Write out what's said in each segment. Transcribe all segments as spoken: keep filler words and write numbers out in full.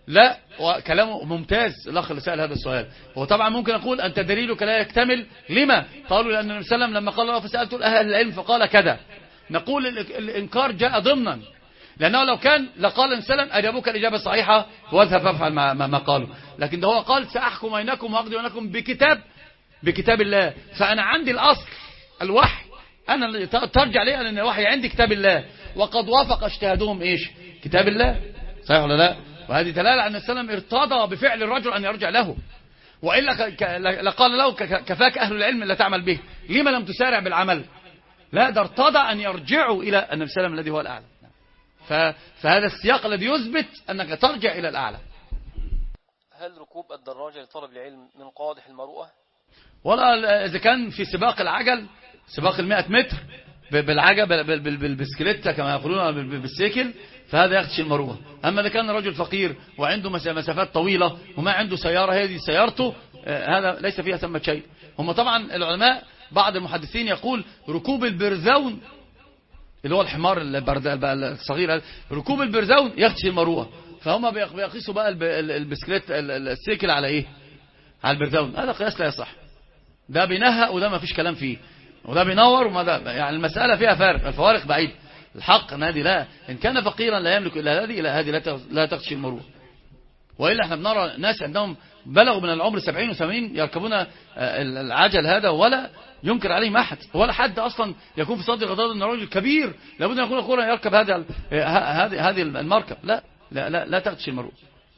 لا، وكلامه ممتاز الأخ اللي سأل هذا السؤال. هو طبعا ممكن أقول أنت دليلك لا يكتمل. لما؟ قالوا لأن النبي صلى الله عليه وسلم لما قال الله فسألت أهل العلم فقال كذا. نقول الإنكار جاء ضمنا، لأنه لو كان لقال النبي صلى الله عليه وسلم أجابوك الإجابة الصحيحة واذهب فافعل ما, ما, ما قالوا، لكن ده هو قال سأحكم بينكم وأقضي بينكم بكتاب بكتاب الله. فأنا عندي الأصل الوحي، أنا اللي ترجع لي أن الوحي عندي كتاب الله، وقد وافق اجتهادهم إيش؟ كتاب الله. صحيح ولا لا؟ وهذه دلالة أن السلام ارتضى بفعل الرجل أن يرجع له، وإلا لقال له كفاك أهل العلم لا تعمل به، لما لم تسارع بالعمل؟ لا، ده ارتضى أن يرجعوا إلى النبي صلى الله عليه وسلم الذي هو الأعلى. فهذا السياق الذي يثبت أنك ترجع إلى الأعلى. هل ركوب الدراجة لطلب العلم من قادح المروءة؟ ولا إذا كان في سباق العجل، سباق المائة متر بالعجل بالبسكليتة كما يقولون بالسيكل، فهذا يخدش المروءة. أما إذا كان رجل فقير وعنده مسافات طويلة وما عنده سيارة هذه سيارته، هذا ليس فيها ثمة شيء. هم طبعا العلماء بعض المحدثين يقول ركوب البرزون اللي هو الحمار الصغير، ركوب البرزون يخدش المروءة، فهم بيقيسوا بقى البسكليت السيكل على ايه؟ على البرزون. هذا قياس لا يصح، ده بينهق وده ما فيش كلام فيه، وده بينور وما ده، يعني المسألة فيها فارق، الفوارق بعيد. الحق ان هذه لا، ان كان فقيرا لا يملك الا هذه، الى هذه لا تخشي المروءة. والا احنا بنرى ناس عندهم بلغوا من العمر سبعين وثمانين يركبون العجل هذا ولا ينكر عليهم احد، ولا حد اصلا يكون في صدر غضاض ان رجل كبير لابد ان يكون اخونا يركب هذا هذه هذه المركب. لا لا لا, لا تخشي المروءة.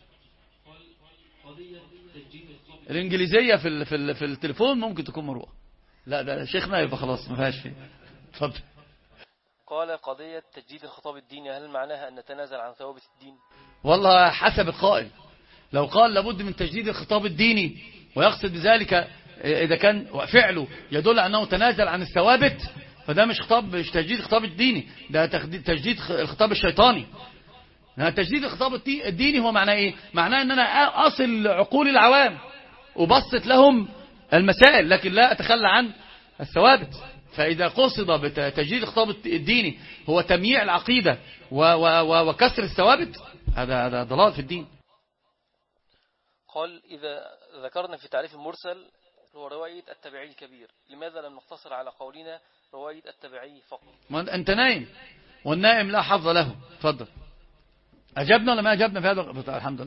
الانجليزيه في في في التليفون ممكن تكون مروءة. لا ده شيخنا يبقى خلاص ما فيهاش فيه. اتفضل. قال قضية تجديد الخطاب الديني هل معناها أن نتنازل عن ثوابت الدين؟ والله حسب القائل. لو قال لابد من تجديد الخطاب الديني ويقصد بذلك إذا كان فعله يدل أنه تنازل عن الثوابت، فده مش خطاب، مش تجديد الخطاب الديني، ده تجديد الخطاب الشيطاني. تجديد الخطاب الديني هو معناه إيه؟ معناه أن أنا أصل عقول العوام وبسط لهم المسائل، لكن لا أتخلى عن الثوابت. فإذا قصد بتجديد الخطاب الديني هو تمييع العقيدة وكسر الثوابت، هذا هذا ضلال في الدين. قال إذا ذكرنا في تعريف المرسل هو رواية التبعي الكبير، لماذا لم نقتصر على قولنا رواية التبعي فقط؟ ما أنت نايم والنائم لا حظ له. تفضل. أجبنا ولا ما أجبنا في هذا؟ الحمد لله.